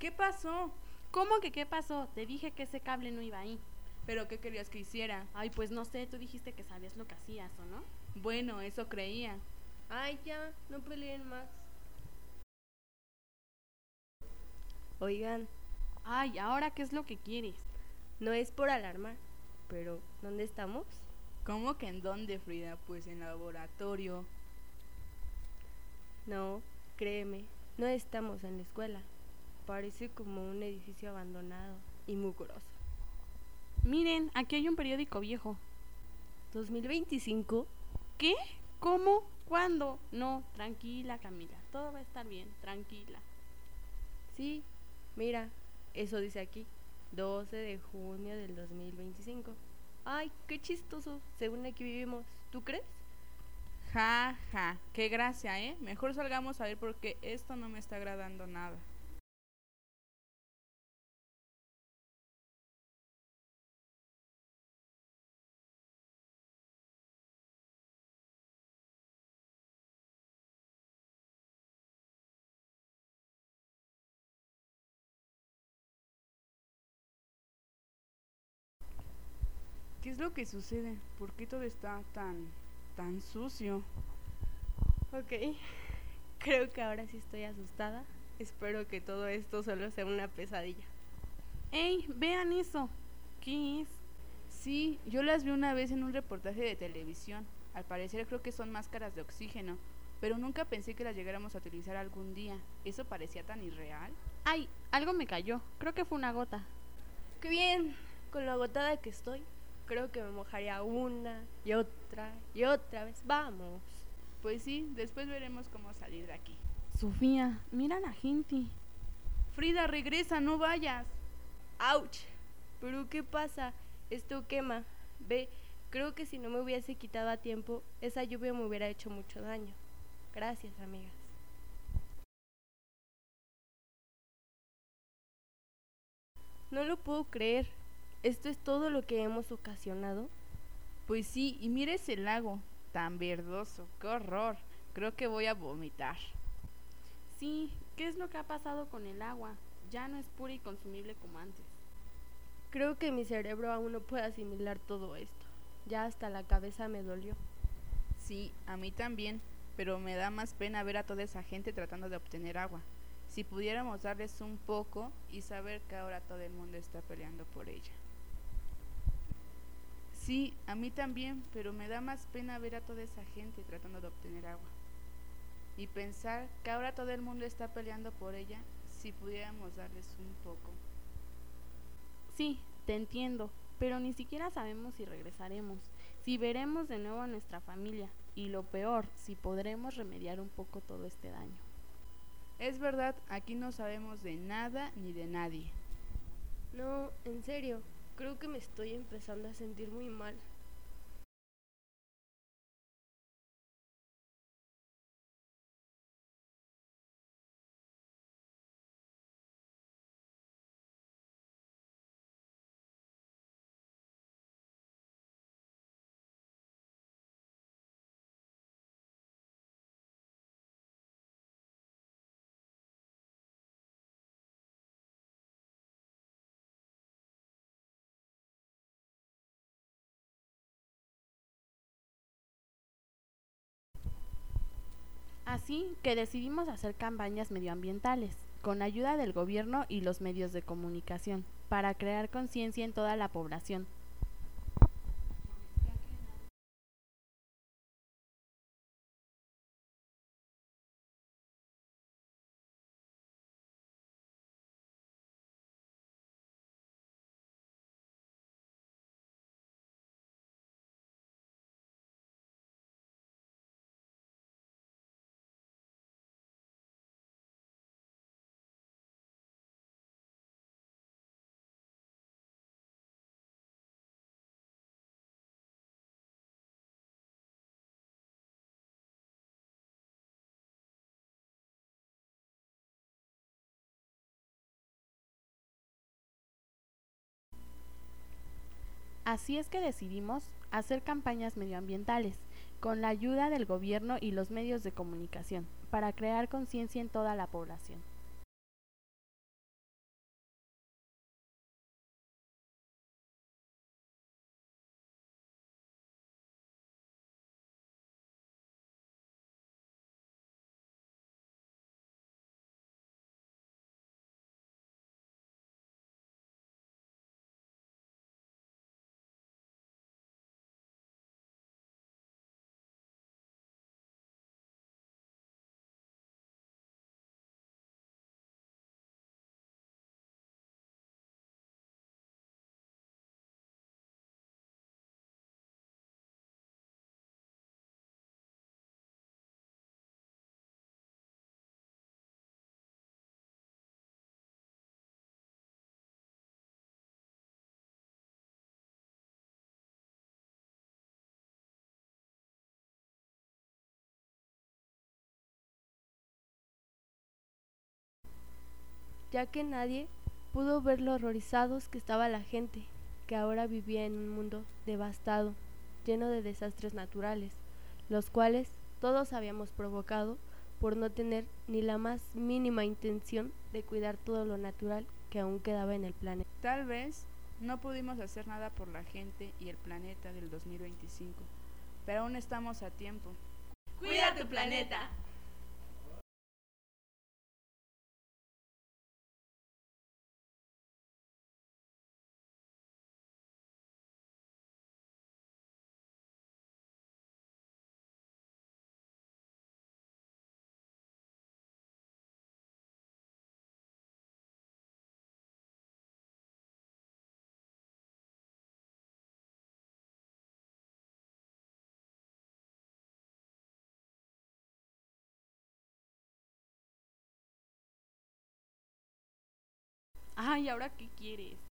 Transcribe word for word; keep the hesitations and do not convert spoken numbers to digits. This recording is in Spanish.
¿Qué pasó? ¿Cómo que qué pasó? Te dije que ese cable no iba ahí. ¿Pero qué querías que hiciera? Ay, pues no sé, tú dijiste que sabías lo que hacías, ¿o no? Bueno, eso creía. Ay, ya, no peleen más. Oigan, Ay, ¿ahora qué es lo que quieres? no es por alarmar, pero ¿dónde estamos? ¿Cómo que en dónde, Frida? Pues en laboratorio. No, créeme, no estamos en la escuela. Parece como un edificio abandonado y mugroso. Miren, aquí hay un periódico viejo. ¿dos mil veinticinco? ¿Qué? ¿Cómo? ¿Cuándo? No, tranquila, Camila, todo va a estar bien, tranquila. Sí, mira, eso dice aquí, doce de junio del dos mil veinticinco. Ay, qué chistoso, según aquí vivimos, ¿tú crees? Ja, ja, qué gracia, ¿eh? Mejor salgamos a ver porque esto no me está agradando nada. ¿Qué es lo que sucede? ¿Por qué todo está tan, tan sucio? Ok, creo que ahora sí estoy asustada. Espero que todo esto solo sea una pesadilla. ¡Ey, vean eso! ¿Qué es? Sí, yo las vi una vez en un reportaje de televisión. Al parecer creo que son máscaras de oxígeno, pero nunca pensé que las llegáramos a utilizar algún día. ¿Eso parecía tan irreal? ¡Ay, algo me cayó! Creo que fue una gota. ¡Qué bien! Con lo agotada que estoy, creo que me mojaría una y otra y otra vez. ¡Vamos! Pues sí, después veremos cómo salir de aquí. Sofía, mira a la gente. Frida, regresa, no vayas. ¡Auch! ¿Pero qué pasa? Esto quema. Ve, creo que si no me hubiese quitado a tiempo, esa lluvia me hubiera hecho mucho daño. Gracias, amigas. No lo puedo creer. ¿Esto es todo lo que hemos ocasionado? Pues sí, y mira ese lago, tan verdoso, qué horror. Creo que voy a vomitar. Sí, ¿qué es lo que ha pasado con el agua? Ya no es pura y consumible como antes. Creo que mi cerebro aún no puede asimilar todo esto. Ya hasta la cabeza me dolió. Sí, a mí también, pero me da más pena ver a toda esa gente tratando de obtener agua. Si pudiéramos darles un poco y saber que ahora todo el mundo está peleando por ella. Sí, a mí también, pero me da más pena ver a toda esa gente tratando de obtener agua. Y pensar que ahora todo el mundo está peleando por ella, si pudiéramos darles un poco. Sí, te entiendo, pero ni siquiera sabemos si regresaremos, si veremos de nuevo a nuestra familia y lo peor, si podremos remediar un poco todo este daño. Es verdad, aquí no sabemos de nada ni de nadie. No, en serio, creo que me estoy empezando a sentir muy mal. Así que decidimos hacer campañas medioambientales, con ayuda del gobierno y los medios de comunicación, para crear conciencia en toda la población. Así es que decidimos hacer campañas medioambientales, con la ayuda del gobierno y los medios de comunicación, para crear conciencia en toda la población. ya que nadie pudo ver lo horrorizados que estaba la gente, que ahora vivía en un mundo devastado, lleno de desastres naturales, los cuales todos habíamos provocado por no tener ni la más mínima intención de cuidar todo lo natural que aún quedaba en el planeta. Tal vez no pudimos hacer nada por la gente y el planeta del dos mil veinticinco, pero aún estamos a tiempo. ¡Cuida tu planeta! Ay, ¿ahora qué quieres?